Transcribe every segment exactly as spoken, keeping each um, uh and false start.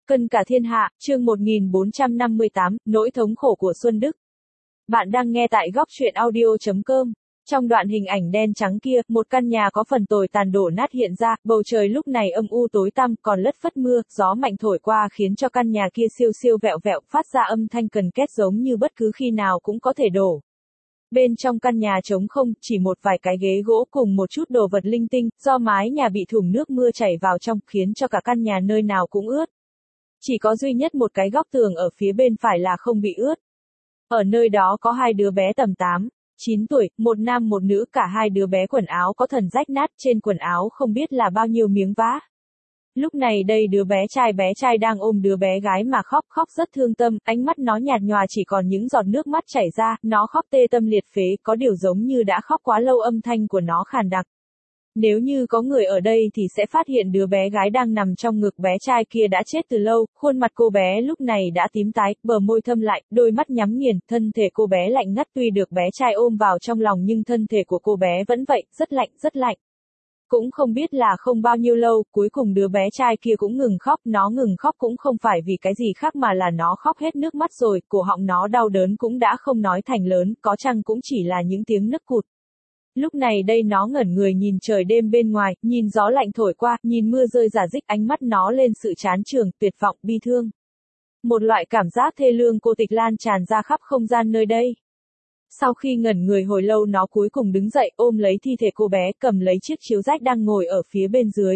Cân cả thiên hạ, chương một nghìn bốn trăm năm mươi tám, nỗi thống khổ của Xuân Đức. Bạn đang nghe tại góc truyện audio chấm com. Trong đoạn hình ảnh đen trắng kia, một căn nhà có phần tồi tàn đổ nát hiện ra, bầu trời lúc này âm u tối tăm, còn lất phất mưa, gió mạnh thổi qua khiến cho căn nhà kia siêu siêu vẹo vẹo, phát ra âm thanh cần két giống như bất cứ khi nào cũng có thể đổ. Bên trong căn nhà trống không, chỉ một vài cái ghế gỗ cùng một chút đồ vật linh tinh, do mái nhà bị thủng nước mưa chảy vào trong, khiến cho cả căn nhà nơi nào cũng ướt. Chỉ có duy nhất một cái góc tường ở phía bên phải là không bị ướt. Ở nơi đó có hai đứa bé tầm tám, chín tuổi, một nam một nữ, cả hai đứa bé quần áo có thần rách nát, trên quần áo không biết là bao nhiêu miếng vá. Lúc này đây đứa bé trai bé trai đang ôm đứa bé gái mà khóc, khóc rất thương tâm, ánh mắt nó nhạt nhòa chỉ còn những giọt nước mắt chảy ra, nó khóc tê tâm liệt phế, có điều giống như đã khóc quá lâu, âm thanh của nó khàn đặc. Nếu như có người ở đây thì sẽ phát hiện đứa bé gái đang nằm trong ngực bé trai kia đã chết từ lâu, khuôn mặt cô bé lúc này đã tím tái, bờ môi thâm lại, đôi mắt nhắm nghiền, thân thể cô bé lạnh ngắt, tuy được bé trai ôm vào trong lòng nhưng thân thể của cô bé vẫn vậy, rất lạnh, rất lạnh. Cũng không biết là không bao nhiêu lâu, cuối cùng đứa bé trai kia cũng ngừng khóc, nó ngừng khóc cũng không phải vì cái gì khác mà là nó khóc hết nước mắt rồi, cổ họng nó đau đớn cũng đã không nói thành lớn, có chăng cũng chỉ là những tiếng nức cụt. Lúc này đây nó ngẩn người nhìn trời đêm bên ngoài, nhìn gió lạnh thổi qua, nhìn mưa rơi rả rích, ánh mắt nó lên sự chán chường, tuyệt vọng, bi thương. Một loại cảm giác thê lương cô tịch lan tràn ra khắp không gian nơi đây. Sau khi ngẩn người hồi lâu nó cuối cùng đứng dậy, ôm lấy thi thể cô bé, cầm lấy chiếc chiếu rách đang ngồi ở phía bên dưới.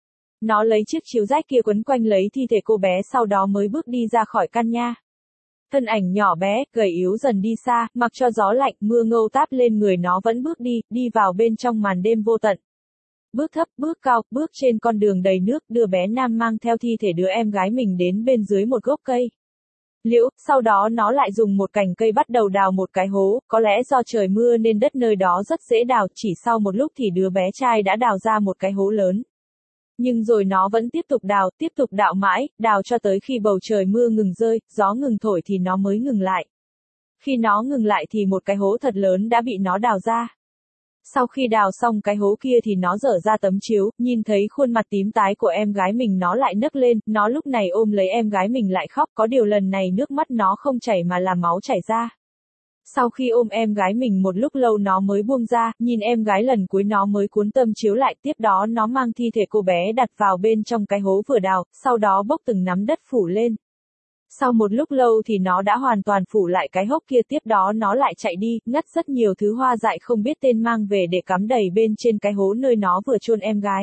Nó lấy chiếc chiếu rách kia quấn quanh lấy thi thể cô bé, sau đó mới bước đi ra khỏi căn nhà. Thân ảnh nhỏ bé, gầy yếu dần đi xa, mặc cho gió lạnh, mưa ngâu táp lên người nó vẫn bước đi, đi vào bên trong màn đêm vô tận. Bước thấp, bước cao, bước trên con đường đầy nước, đứa bé nam mang theo thi thể đứa em gái mình đến bên dưới một gốc cây liễu, sau đó nó lại dùng một cành cây bắt đầu đào một cái hố, có lẽ do trời mưa nên đất nơi đó rất dễ đào, chỉ sau một lúc thì đứa bé trai đã đào ra một cái hố lớn. Nhưng rồi nó vẫn tiếp tục đào, tiếp tục đào mãi, đào cho tới khi bầu trời mưa ngừng rơi, gió ngừng thổi thì nó mới ngừng lại. Khi nó ngừng lại thì một cái hố thật lớn đã bị nó đào ra. Sau khi đào xong cái hố kia thì nó dở ra tấm chiếu, nhìn thấy khuôn mặt tím tái của em gái mình nó lại nấc lên, nó lúc này ôm lấy em gái mình lại khóc, có điều lần này nước mắt nó không chảy mà là máu chảy ra. Sau khi ôm em gái mình một lúc lâu nó mới buông ra, nhìn em gái lần cuối nó mới cuốn tấm chiếu lại, tiếp đó nó mang thi thể cô bé đặt vào bên trong cái hố vừa đào, sau đó bốc từng nắm đất phủ lên. Sau một lúc lâu thì nó đã hoàn toàn phủ lại cái hốc kia, tiếp đó nó lại chạy đi, ngắt rất nhiều thứ hoa dại không biết tên mang về để cắm đầy bên trên cái hố nơi nó vừa chôn em gái.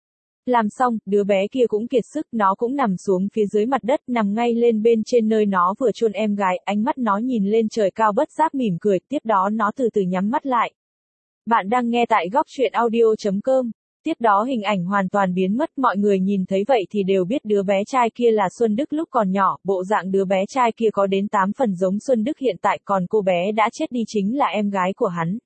Làm xong, đứa bé kia cũng kiệt sức, nó cũng nằm xuống phía dưới mặt đất, nằm ngay lên bên trên nơi nó vừa chôn em gái, ánh mắt nó nhìn lên trời cao bất giác mỉm cười, tiếp đó nó từ từ nhắm mắt lại. Bạn đang nghe tại góc truyện audio chấm com. Tiếp đó hình ảnh hoàn toàn biến mất, mọi người nhìn thấy vậy thì đều biết đứa bé trai kia là Xuân Đức lúc còn nhỏ, bộ dạng đứa bé trai kia có đến tám phần giống Xuân Đức hiện tại, còn cô bé đã chết đi chính là em gái của hắn.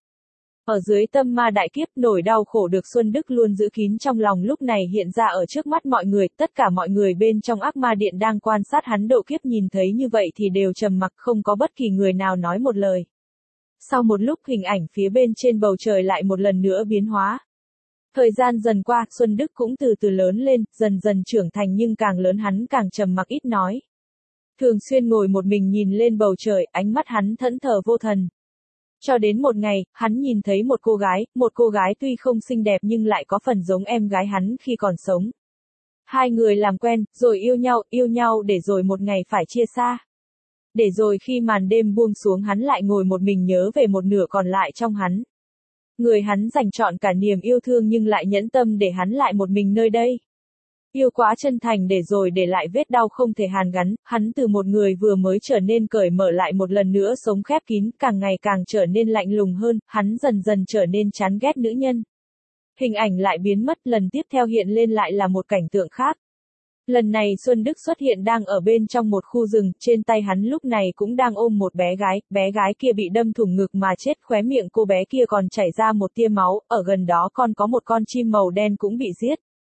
Ở dưới tâm ma đại kiếp, nỗi đau khổ được Xuân Đức luôn giữ kín trong lòng lúc này hiện ra ở trước mắt mọi người, tất cả mọi người bên trong ác ma điện đang quan sát hắn độ kiếp nhìn thấy như vậy thì đều trầm mặc, không có bất kỳ người nào nói một lời. Sau một lúc hình ảnh phía bên trên bầu trời lại một lần nữa biến hóa. Thời gian dần qua, Xuân Đức cũng từ từ lớn lên, dần dần trưởng thành nhưng càng lớn hắn càng trầm mặc ít nói. Thường xuyên ngồi một mình nhìn lên bầu trời, ánh mắt hắn thẫn thờ vô thần. Cho đến một ngày, hắn nhìn thấy một cô gái, một cô gái tuy không xinh đẹp nhưng lại có phần giống em gái hắn khi còn sống. Hai người làm quen, rồi yêu nhau, yêu nhau để rồi một ngày phải chia xa. Để rồi khi màn đêm buông xuống hắn lại ngồi một mình nhớ về một nửa còn lại trong hắn. Người hắn dành trọn cả niềm yêu thương nhưng lại nhẫn tâm để hắn lại một mình nơi đây. Yêu quá chân thành để rồi để lại vết đau không thể hàn gắn, hắn từ một người vừa mới trở nên cởi mở lại một lần nữa sống khép kín, càng ngày càng trở nên lạnh lùng hơn, hắn dần dần trở nên chán ghét nữ nhân. Hình ảnh lại biến mất, lần tiếp theo hiện lên lại là một cảnh tượng khác. Lần này Xuân Đức xuất hiện đang ở bên trong một khu rừng, trên tay hắn lúc này cũng đang ôm một bé gái, bé gái kia bị đâm thủng ngực mà chết, khóe miệng cô bé kia còn chảy ra một tia máu, ở gần đó còn có một con chim màu đen cũng bị giết.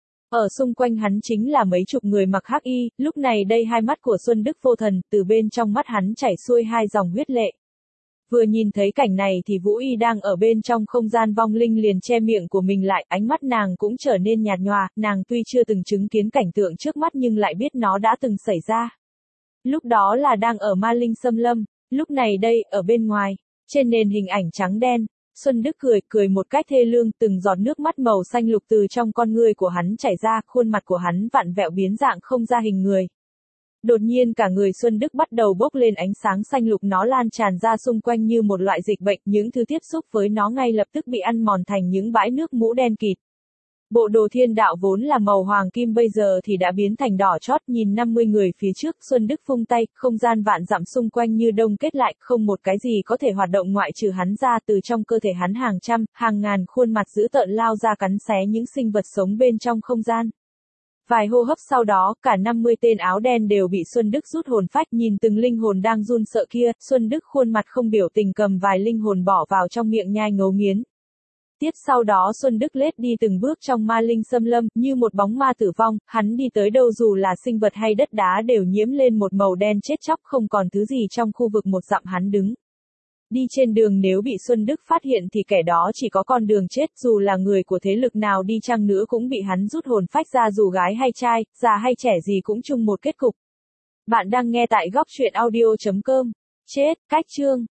Ở xung quanh hắn chính là mấy chục người mặc hắc y, lúc này đây hai mắt của Xuân Đức vô thần, từ bên trong mắt hắn chảy xuôi hai dòng huyết lệ. Vừa nhìn thấy cảnh này thì Vũ Y đang ở bên trong không gian vong linh liền che miệng của mình lại, ánh mắt nàng cũng trở nên nhạt nhòa, nàng tuy chưa từng chứng kiến cảnh tượng trước mắt nhưng lại biết nó đã từng xảy ra. Lúc đó là đang ở Ma Linh Xâm Lâm, lúc này đây, ở bên ngoài, trên nền hình ảnh trắng đen, Xuân Đức cười, cười một cách thê lương, từng giọt nước mắt màu xanh lục từ trong con ngươi của hắn chảy ra, khuôn mặt của hắn vặn vẹo biến dạng không ra hình người. Đột nhiên cả người Xuân Đức bắt đầu bốc lên ánh sáng xanh lục, nó lan tràn ra xung quanh như một loại dịch bệnh, những thứ tiếp xúc với nó ngay lập tức bị ăn mòn thành những bãi nước mũ đen kịt. Bộ đồ thiên đạo vốn là màu hoàng kim bây giờ thì đã biến thành đỏ chót, nhìn năm mươi người phía trước, Xuân Đức vung tay, không gian vạn dặm xung quanh như đông kết lại, không một cái gì có thể hoạt động ngoại trừ hắn ra, từ trong cơ thể hắn hàng trăm, hàng ngàn khuôn mặt dữ tợn lao ra cắn xé những sinh vật sống bên trong không gian. Vài hô hấp sau đó, cả năm mươi tên áo đen đều bị Xuân Đức rút hồn phách, nhìn từng linh hồn đang run sợ kia, Xuân Đức khuôn mặt không biểu tình cầm vài linh hồn bỏ vào trong miệng nhai ngấu nghiến. Tiếp sau đó Xuân Đức lết đi từng bước trong Ma Linh Xâm Lâm, như một bóng ma tử vong, hắn đi tới đâu dù là sinh vật hay đất đá đều nhiễm lên một màu đen chết chóc, không còn thứ gì trong khu vực một dặm hắn đứng. Đi trên đường nếu bị Xuân Đức phát hiện thì kẻ đó chỉ có con đường chết, dù là người của thế lực nào đi chăng nữa cũng bị hắn rút hồn phách ra, dù gái hay trai, già hay trẻ gì cũng chung một kết cục. Bạn đang nghe tại góc truyện audio chấm com. Chết, cách chương.